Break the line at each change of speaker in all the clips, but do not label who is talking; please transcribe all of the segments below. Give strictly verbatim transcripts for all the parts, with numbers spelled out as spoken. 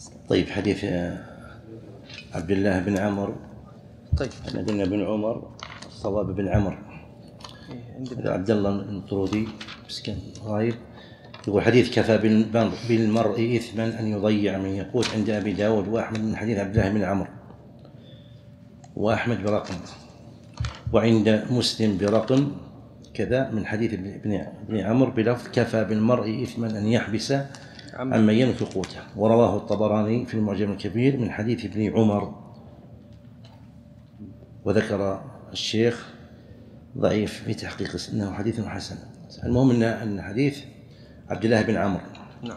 طيب حديث عبد الله بن عمرو.
طيب
احنا قلنا بن عمر، الصواب بن عمرو. هذا عبد الله الطرودي مسكين غايب. يقول حديث كفى بالمرء إثما أن يضيع من يقول عند أبي داود وأحمد من حديث عبد الله بن عمرو، وأحمد برقم، وعند مسلم برقم كذا من حديث ابن عمرو بلفظ كفى بالمرء إثما أن يحبس عمن ينفق قوته. ورواه الطبراني في المعجم الكبير من حديث ابن عمر. وذكر الشيخ ضعيف في تحقيق انه حديث حسن. المهم ان حديث عبد الله بن عمرو.
نعم.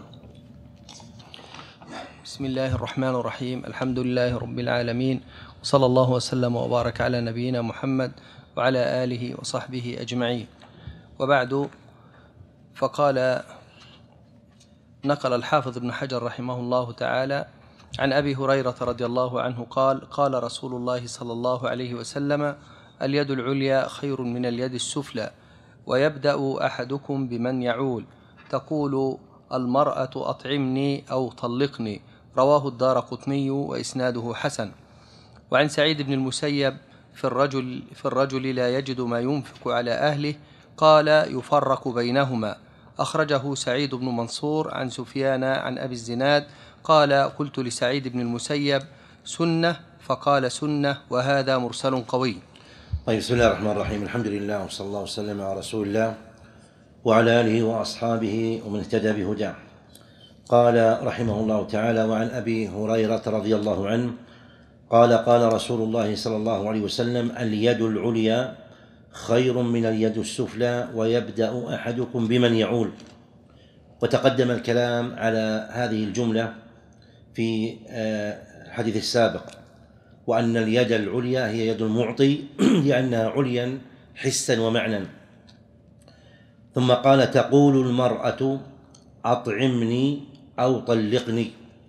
بسم الله الرحمن الرحيم. الحمد لله رب العالمين، وصلى الله وسلم وبارك على نبينا محمد وعلى آله وصحبه أجمعين. وبعد، فقال نقل الحافظ ابن حجر رحمه الله تعالى عن أبي هريرة رضي الله عنه قال: قال رسول الله صلى الله عليه وسلم: اليد العليا خير من اليد السفلى، ويبدأ أحدكم بمن يعول، تقول المرأة أطعمني أو طلقني. رواه الدارقطني وإسناده حسن. وعن سعيد بن المسيب في الرجل, في الرجل لا يجد ما ينفق على أهله قال: يفرق بينهما. أخرجه سعيد بن منصور عن سفيان عن أبي الزناد قال: قلت لسعيد بن المسيب: سنة؟ فقال: سنة، وهذا مرسل قوي.
طيب، بسم الله الرحمن الرحيم. الحمد لله، وصلى الله وسلم على رسول الله وعلى آله وأصحابه ومن اهتدى بهداه. قال رحمه الله تعالى: وعن أبي هريرة رضي الله عنه قال: قال رسول الله صلى الله عليه وسلم: اليد العليا خير من اليد السفلى، ويبدأ أحدكم بمن يعول. وتقدم الكلام على هذه الجملة في الحديث السابق، وأن اليد العليا هي يد المعطي لأنها عليا حسا ومعنى. ثم قال: تقول المرأة أطعمني أو طلقني.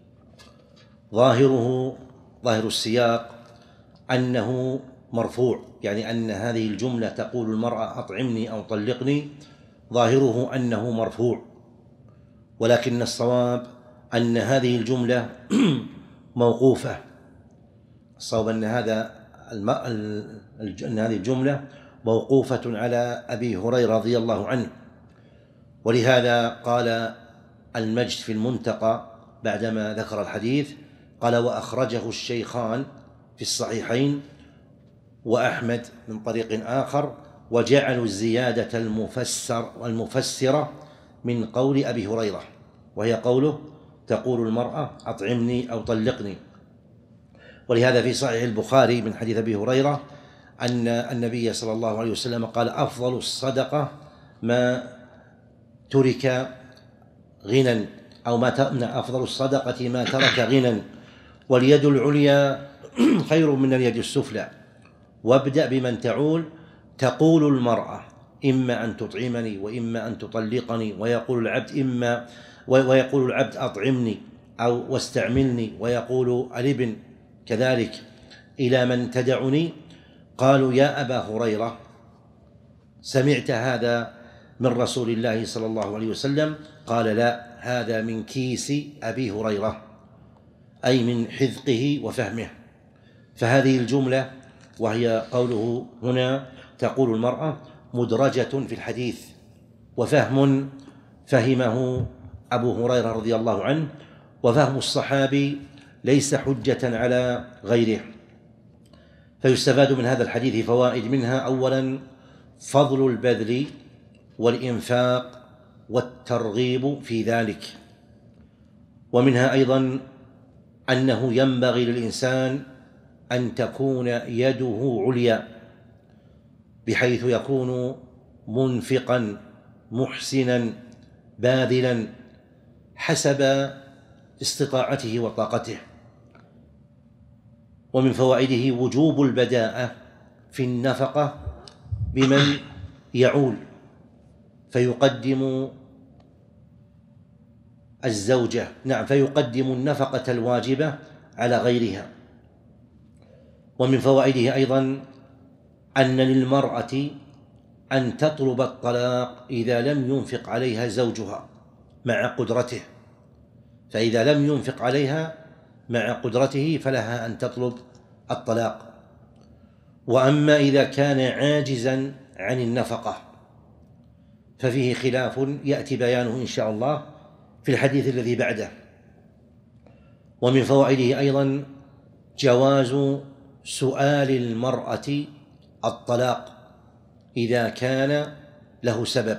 ظاهره ظاهر السياق أنه مرفوع، يعني أن هذه الجملة تقول المرأة أطعمني أو طلقني ظاهره أنه مرفوع، ولكن الصواب أن هذه الجملة موقوفة. الصواب أن هذا الم... أن هذه الجملة موقوفة على أبي هريرة رضي الله عنه. ولهذا قال المجد في المنتقى بعدما ذكر الحديث، قال: وأخرجه الشيخان في الصحيحين وأحمد من طريق آخر، وجعلوا الزيادة المفسر والمفسرة من قول أبي هريرة، وهي قوله: تقول المرأة أطعمني أو طلقني. ولهذا في صحيح البخاري من حديث أبي هريرة أن النبي صلى الله عليه وسلم قال: أفضل الصدقة ما ترك غنى، أو ما أفضل الصدقة ما ترك غنى، واليد العليا خير من اليد السفلى. وابدأ بمن تعول. تقول المرأة إما أن تطعمني وإما أن تطلقني، ويقول العبد إما ويقول العبد أطعمني أو واستعملني، ويقول الابن كذلك: إلى من تدعني؟ قالوا: يا أبا هريرة، سمعت هذا من رسول الله صلى الله عليه وسلم؟ قال: لا، هذا من كيس أبي هريرة، أي من حذقه وفهمه. فهذه الجملة وهي قوله هنا تقول المرأة مدرجة في الحديث، وفهم فهمه أبو هريرة رضي الله عنه، وفهم الصحابي ليس حجة على غيره. فيستفاد من هذا الحديث فوائد، منها: أولا فضل البذل والإنفاق والترغيب في ذلك. ومنها أيضا أنه ينبغي للإنسان أن تكون يده عليا، بحيث يكون منفقا محسنا باذلا حسب استطاعته وطاقته. ومن فوائده وجوب البداءة في النفقة بمن يعول، فيقدم الزوجة نعم فيقدم النفقة الواجبة على غيرها. ومن فوائده أيضا أن للمرأة أن تطلب الطلاق إذا لم ينفق عليها زوجها مع قدرته، فإذا لم ينفق عليها مع قدرته فلها أن تطلب الطلاق. وأما إذا كان عاجزا عن النفقة ففيه خلاف يأتي بيانه إن شاء الله في الحديث الذي بعده. ومن فوائده أيضا جواز سؤال المرأة الطلاق إذا كان له سبب،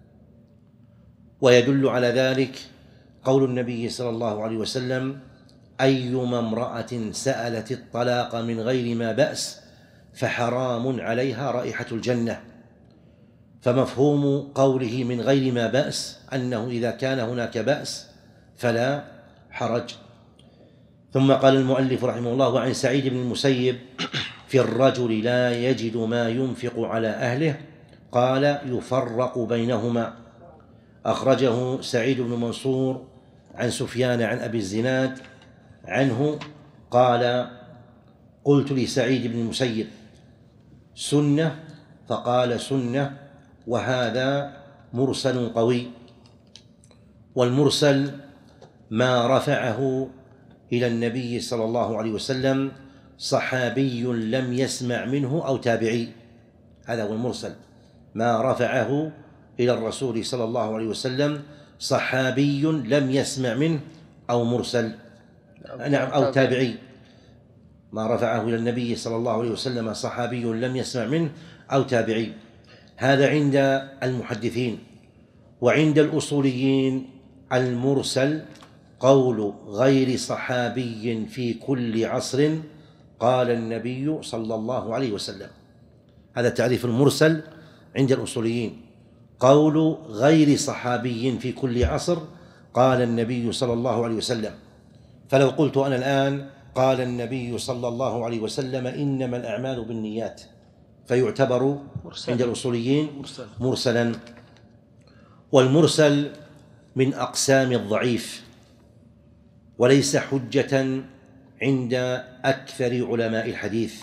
ويدل على ذلك قول النبي صلى الله عليه وسلم: أيما امرأة سألت الطلاق من غير ما بأس فحرام عليها رائحة الجنة. فمفهوم قوله من غير ما بأس أنه إذا كان هناك بأس فلا حرج. ثم قال المؤلف رحمه الله: وعن سعيد بن المسيب في الرجل لا يجد ما ينفق على أهله قال: يفرق بينهما. أخرجه سعيد بن منصور عن سفيان عن أبي الزناد عنه قال: قلت لسعيد بن المسيب: سنة؟ فقال: سنة، وهذا مرسل قوي. والمرسل ما رفعه إلى النبي صلى الله عليه وسلم صحابي لم يسمع منه أو تابعي، هذا هو المرسل، ما رفعه إلى الرسول صلى الله عليه وسلم صحابي لم يسمع منه أو مرسل نعم أو تابعي، ما رفعه إلى النبي صلى الله عليه وسلم صحابي لم يسمع منه أو تابعي. هذا عند المحدثين. وعند الأصوليين المرسل قول غير صحابي في كل عصر قال النبي صلى الله عليه وسلم. هذا تعريف المرسل عند الأصوليين: قول غير صحابي في كل عصر قال النبي صلى الله عليه وسلم. فلو قلت أنا الآن قال النبي صلى الله عليه وسلم إنما الأعمال بالنيات فيعتبر مرسل عند الأصوليين مرسل. مرسلا. والمرسل من أقسام الضعيف وليس حجة عند أكثر علماء الحديث،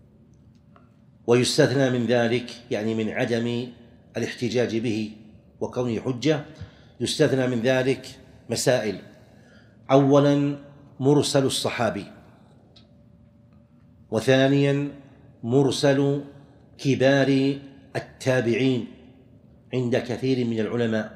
ويستثنى من ذلك يعني من عدم الاحتجاج به وكونه حجة يستثنى من ذلك مسائل: أولا مرسل الصحابي، وثانيا مرسل كبار التابعين عند كثير من العلماء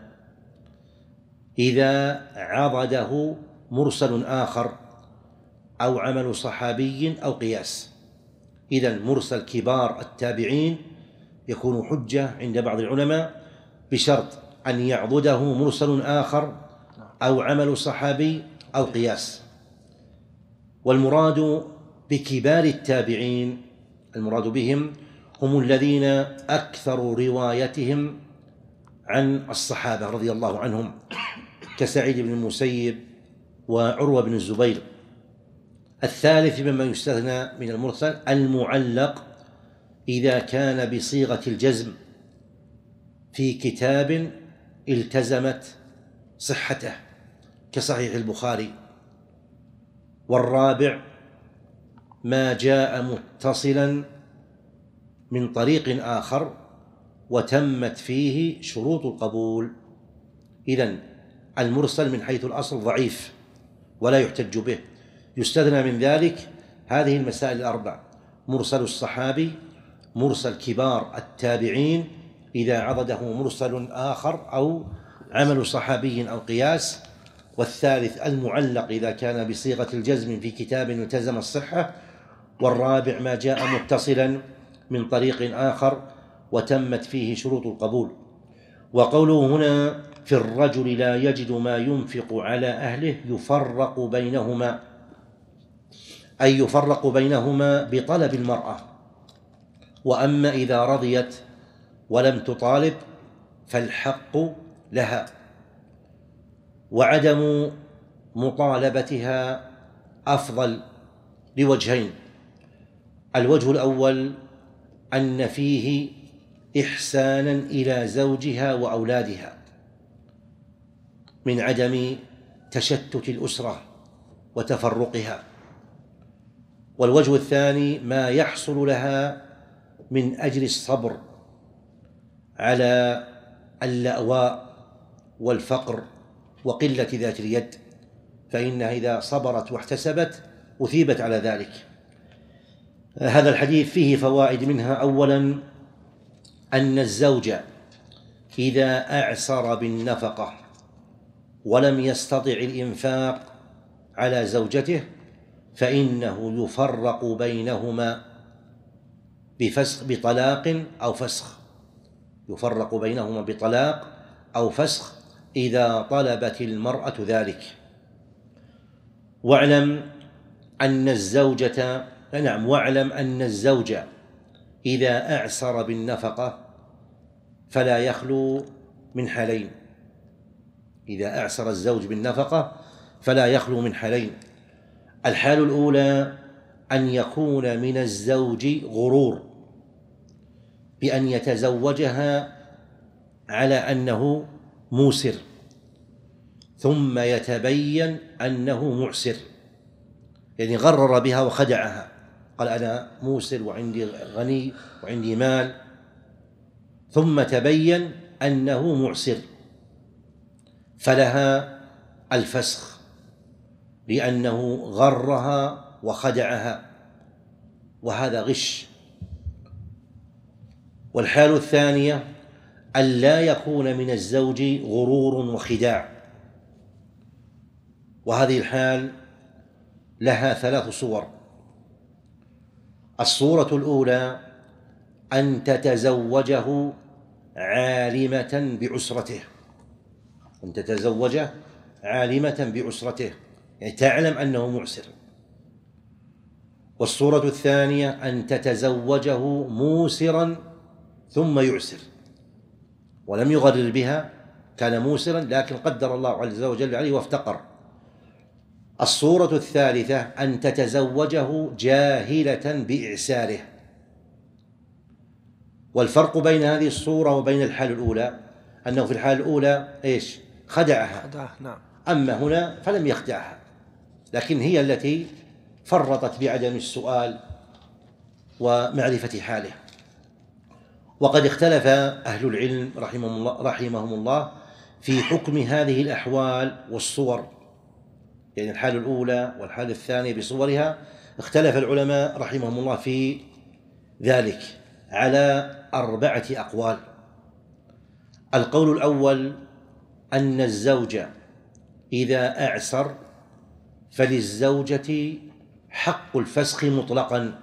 إذا عضده مرسل آخر أو عمل صحابي أو قياس. إذن مرسل كبار التابعين يكون حجة عند بعض العلماء بشرط أن يعضده مرسل آخر أو عمل صحابي أو قياس. والمراد بكبار التابعين المراد بهم هم الذين أكثر روايتهم عن الصحابة رضي الله عنهم كسعيد بن المسيب وعروة بن الزبير. الثالث مما يستثنى من المرسل المعلق إذا كان بصيغة الجزم في كتاب التزمت صحته كصحيح البخاري. والرابع ما جاء متصلا من طريق آخر وتمت فيه شروط القبول. إذن المرسل من حيث الأصل ضعيف ولا يحتج به. يستثنى من ذلك هذه المسائل الأربع: مرسل الصحابي، مرسل كبار التابعين إذا عضده مرسل آخر أو عمل صحابي أو قياس، والثالث المعلق إذا كان بصيغة الجزم في كتاب التزم الصحة، والرابع ما جاء متصلا من طريق آخر وتمت فيه شروط القبول. وقوله هنا في الرجل لا يجد ما ينفق على أهله يفرق بينهما، أي يفرق بينهما بطلب المرأة. وأما إذا رضيت ولم تطالب فالحق لها. وعدم مطالبتها أفضل لوجهين: الوجه الأول أن فيه إحسانا إلى زوجها وأولادها من عدم تشتت الأسرة وتفرقها، والوجه الثاني ما يحصل لها من أجل الصبر على اللأواء والفقر وقلة ذات اليد، فإنها إذا صبرت واحتسبت أثيبت على ذلك. هذا الحديث فيه فوائد، منها أولا أن الزوج إذا أعسر بالنفقة ولم يستطع الإنفاق على زوجته فإنه يفرق بينهما بفسخ بطلاق أو فسخ، يفرق بينهما بطلاق أو فسخ إذا طلبت المرأة ذلك. واعلم أن الزوجة نعم واعلم أن الزوج إذا أعسر بالنفقة فلا يخلو من حالين، إذا أعسر الزوج بالنفقة فلا يخلو من حالين. الحال الأولى أن يكون من الزوج غرور بأن يتزوجها على أنه موسر ثم يتبين أنه معسر، يعني غرر بها وخدعها، قال أنا موسر وعندي غني وعندي مال، ثم تبين أنه معسر، فلها الفسخ لأنه غرها وخدعها، وهذا غش. والحال الثانية أن لا يكون من الزوج غرور وخداع، وهذه الحال لها ثلاث صور. الصورة الأولى أن تتزوجه عالمة بعسرته، أن تتزوجه عالمة بعسرته، يعني تعلم أنه معسر. والصورة الثانية أن تتزوجه موسرا ثم يعسر ولم يغرر بها، كان موسرا لكن قدر الله عز وجل عليه وافتقر. الصورة الثالثة أن تتزوجه جاهلة بإعساره. والفرق بين هذه الصورة وبين الحال الأولى أنه في الحال الأولى إيش؟ خدعها،
نعم.
أما هنا فلم يخدعها، لكن هي التي فرطت بعدم السؤال ومعرفة حاله. وقد اختلف أهل العلم رحمهم الله, رحمهم الله في حكم هذه الأحوال والصور، يعني الحال الأولى والحال الثانية بصورها، اختلف العلماء رحمهم الله في ذلك على أربعة أقوال. القول الأول أن الزوج إذا أعسر فللزوجة حق الفسخ مطلقا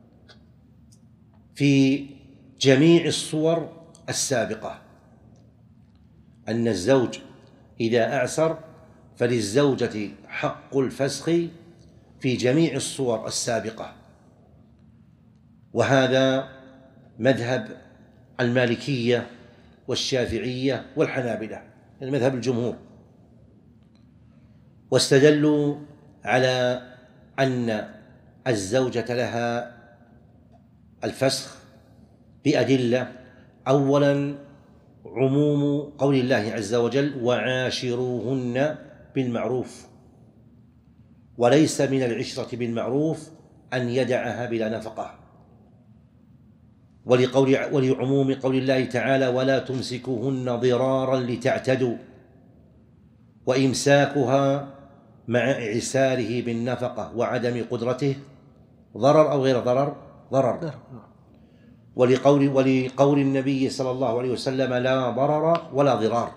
في جميع الصور السابقة، أن الزوج إذا أعسر فللزوجة حق الفسخ في جميع الصور السابقة، وهذا مذهب المالكية والشافعية والحنابلة، يعني مذهب الجمهور. واستدلوا على أن الزوجة لها الفسخ بأدلة. أولا عموم قول الله عز وجل وعاشروهن بالمعروف، وليس من العشرة بالمعروف أن يدعها بلا نفقة. ولقول ولعموم قول الله تعالى ولا تمسكوهن ضرارا لتعتدوا، وإمساكها مع إعساره بالنفقة وعدم قدرته ضرر أو غير ضرر ضرر. ولقول, ولقول النبي صلى الله عليه وسلم لا ضرر ولا ضرار.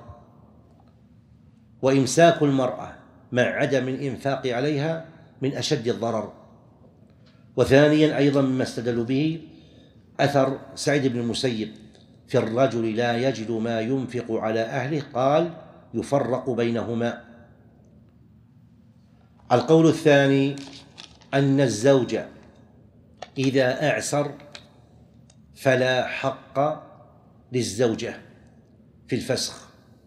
وإمساك المرأة مع عدم الإنفاق عليها من أشد الضرر. وثانيا أيضا مما استدلوا به أثر سعيد بن المسيب في الرجل لا يجد ما ينفق على أهله، قال يفرق بينهما. القول الثاني أن الزوج إذا أعسر فلا حق للزوجة في الفسخ،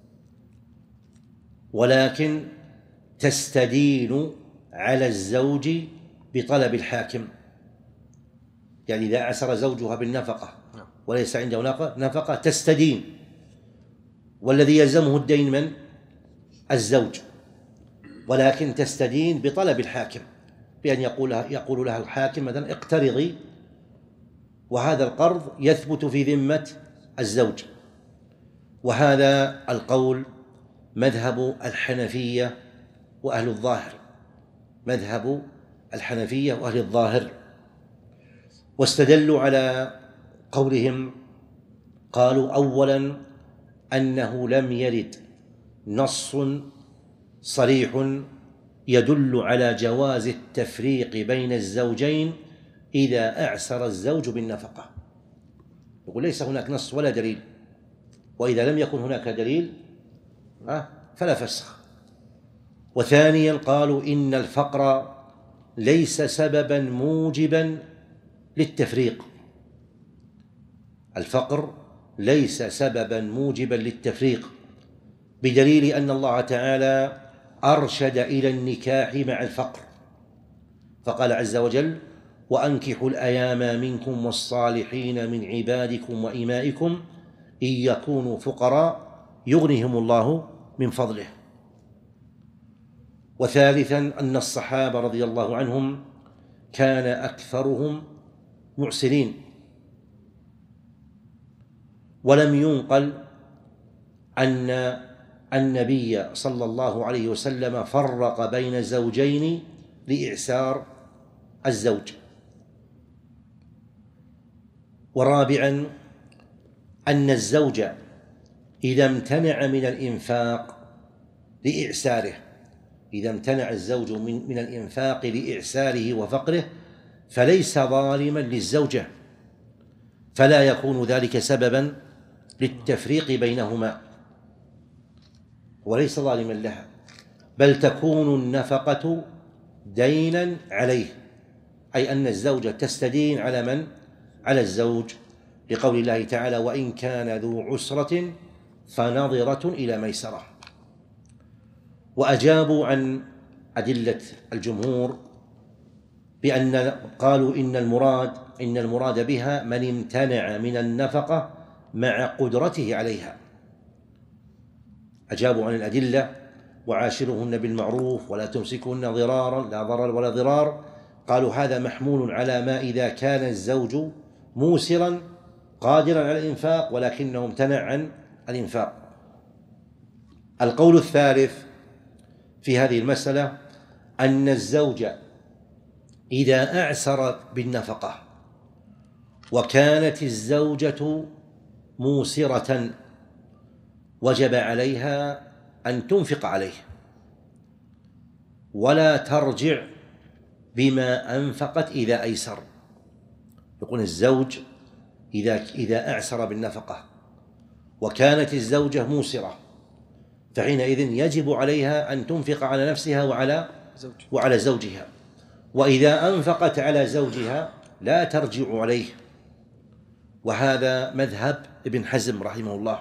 ولكن تستدين على الزوج بطلب الحاكم. يعني إذا أعسر زوجها بالنفقة وليس عنده نفقة تستدين، والذي يلزمه الدين من؟ الزوج، ولكن تستدين بطلب الحاكم، بأن يقول لها, يقول لها الحاكم مثلا اقترضي، وهذا القرض يثبت في ذمة الزوج. وهذا القول مذهب الحنفية وأهل الظاهر، مذهب الحنفية وأهل الظاهر. واستدلوا على قولهم، قالوا أولا أنه لم يرد نص صريح يدل على جواز التفريق بين الزوجين إذا أعسر الزوج بالنفقة. يقول ليس هناك نص ولا دليل، وإذا لم يكن هناك دليل فلا فسخ. وثانيا قالوا إن الفقر ليس سببا موجبا للتفريق، الفقر ليس سببا موجبا للتفريق، بدليل أن الله تعالى أرشد إلى النكاح مع الفقر، فقال عز وجل: وأنكحوا الأيام منكم والصالحين من عبادكم وإمائكم إن يكونوا فقراء يغنيهم الله من فضله. وثالثا أن الصحابة رضي الله عنهم كان أكثرهم معسرين، ولم ينقل أن النبي صلى الله عليه وسلم فرق بين زوجين لإعسار الزوج. ورابعا أن الزوج إذا امتنع من الإنفاق لإعساره، إذا امتنع الزوج من, من الإنفاق لإعساره وفقره فليس ظالما للزوجة، فلا يكون ذلك سببا للتفريق بينهما، وليس ظالما لها، بل تكون النفقة دينا عليه، أي أن الزوجة تستدين على من؟ على الزوج، لقول الله تعالى: وإن كان ذو عسرة فنظرة إلى ميسرة. وأجابوا عن أدلة الجمهور بأن قالوا إن المراد إن المراد بها من امتنع من النفقة مع قدرته عليها. أجابوا عن الأدلة: وعاشرهن بالمعروف ولا تمسكهن ضرارا، لا ضرر ولا ضرار. قالوا هذا محمول على ما إذا كان الزوج موسرا قادرا على الإنفاق ولكنه امتنع عن الإنفاق. القول الثالث في هذه المسألة أن الزوج إذا أعسر بالنفقة وكانت الزوجة موسرة وجب عليها أن تنفق عليه ولا ترجع بما أنفقت إذا أيسر. يقول الزوج إذا إذا أعسر بالنفقة وكانت الزوجة موسرة فحينئذ يجب عليها أن تنفق على نفسها وعلى وعلى زوجها، وإذا أنفقت على زوجها لا ترجع عليه. وهذا مذهب ابن حزم رحمه الله.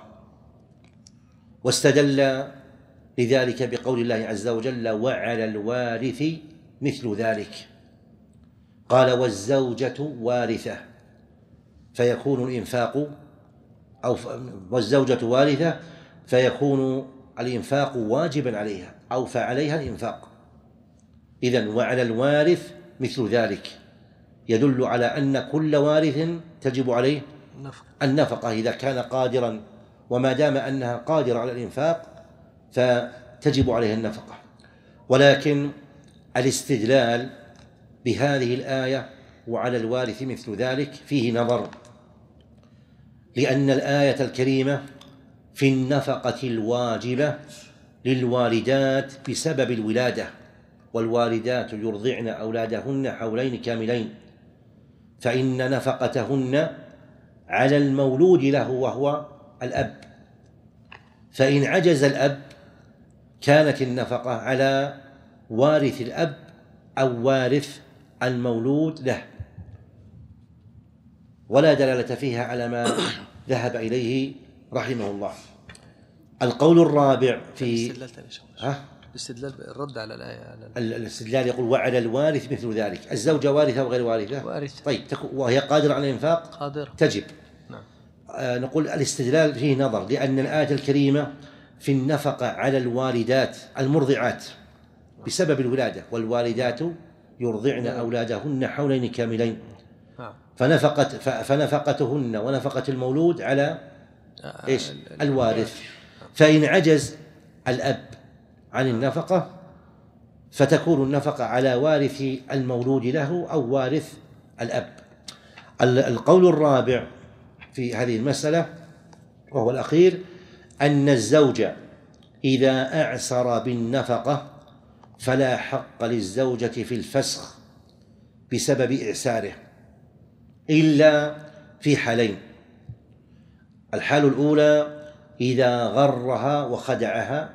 واستدل لذلك بقول الله عز وجل: وعلى الوارث مثل ذلك. قال: والزوجة وارثة، فيكون الإنفاق أو والزوجة وارثة فيكون الإنفاق واجبا عليها أو فعليها الإنفاق. إذن وعلى الوارث مثل ذلك يدل على أن كل وارث تجب عليه النفقة إذا كان قادرا، وما دام أنها قادرة على الإنفاق فتجب عليها النفقة. ولكن الاستدلال بهذه الآية وعلى الوارث مثل ذلك فيه نظر، لأن الآية الكريمة في النفقة الواجبة للوالدات بسبب الولادة، والوالدات يرضعن أولادهن حولين كاملين، فإن نفقتهن على المولود له وهو الأب، فإن عجز الأب كانت النفقة على وارث الأب أو وارث المولود له، ولا دلالة فيها على ما ذهب إليه رحمه الله. القول الرابع في
الاستدلال الرد على الآية على
الاستدلال يقول: وعلى الوارث مثل ذلك. الزوجة وارثة وغير وارثة؟
وارثة.
طيب، وهي قادرة على الإنفاق؟
قادرة.
تجب.
نعم.
آه نقول الاستدلال فيه نظر، لأن الآية الكريمة في النفقة على الوالدات المرضعات بسبب الولادة، والوالدات يرضعن أولادهن حولين كاملين، فنفقت فنفقتهن ونفقة المولود على إيش؟ الوارث. فإن عجز الأب عن النفقة فتكون النفقة على وارث المولود له أو وارث الأب. القول الرابع في هذه المسألة وهو الأخير أن الزوج إذا أعسر بالنفقة فلا حق للزوجة في الفسخ بسبب إعساره إلا في حالين: الحال الأولى إذا غرها وخدعها،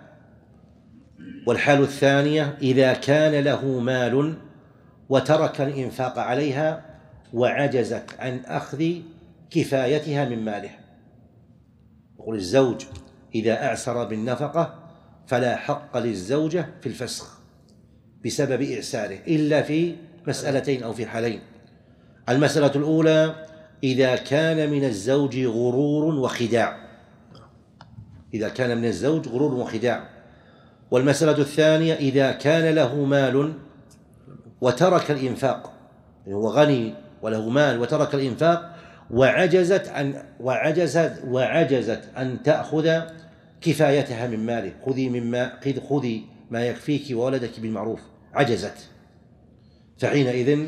والحال الثانية إذا كان له مال وترك الإنفاق عليها وعجزت عن أخذ كفايتها من ماله. يقول الزوج إذا أعسر بالنفقة فلا حق للزوجة في الفسخ بسبب إعساره إلا في مسألتين أو في حالين: المسألة الأولى إذا كان من الزوج غرور وخداع، إذا كان من الزوج غرور وخداع. والمسألة الثانية إذا كان له مال وترك الإنفاق، هو غني وله مال وترك الإنفاق وعجزت عن وعجزت وعجزت أن تأخذ كفايتها من ماله. خذي مما خذي ما يكفيك وولدك بالمعروف، عجزت، فحينئذ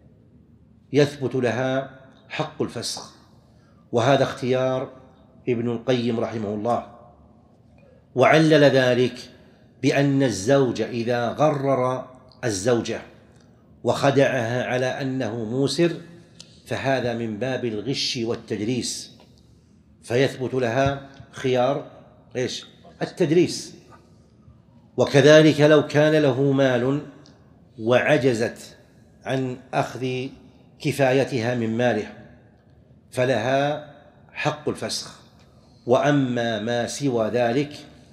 يثبت لها حق الفسخ. وهذا اختيار ابن القيم رحمه الله، وعلل ذلك بأن الزوج إذا غرر الزوجة وخدعها على أنه موسر فهذا من باب الغش والتدليس، فيثبت لها خيار إيش؟ التدليس. وكذلك لو كان له مال وعجزت عن أخذ كفايتها من ماله فلها حق الفسخ. وأما ما سوى ذلك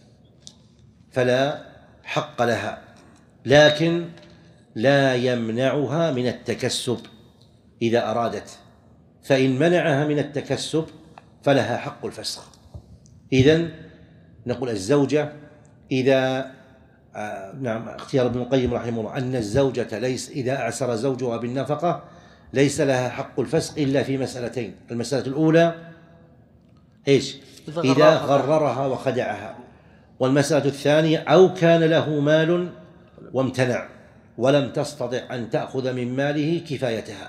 فلا حق لها، لكن لا يمنعها من التكسب إذا أرادت، فإن منعها من التكسب فلها حق الفسخ. إذن نقول الزوجة إذا آه نعم اختيار ابن القيم رحمه الله أن الزوجة ليس إذا أعسر زوجها بالنفقة ليس لها حق الفسخ إلا في مسألتين: المسألة الأولى إيش؟ إذا غررها وخدعها، والمسألة الثانية أو كان له مال وامتنع ولم تستطع أن تأخذ من ماله كفايتها.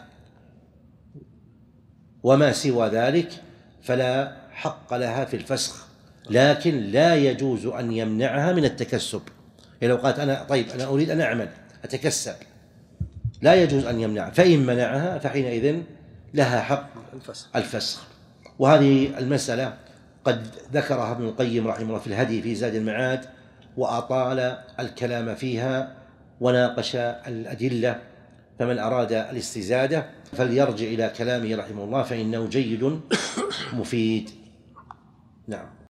وما سوى ذلك فلا حق لها في الفسخ، لكن لا يجوز أن يمنعها من التكسب. يعني لو قالت أنا طيب أنا أريد أن أعمل أتكسب، لا يجوز أن يمنعها، فإن منعها فحينئذ لها حق الفسخ. وهذه المسألة قد ذكرها ابن القيم رحمه الله في الهدي في زاد المعاد، وأطال الكلام فيها وناقش الأدلة، فمن أراد الاستزادة فليرجع إلى كلامه رحمه الله فإنه جيد مفيد. نعم.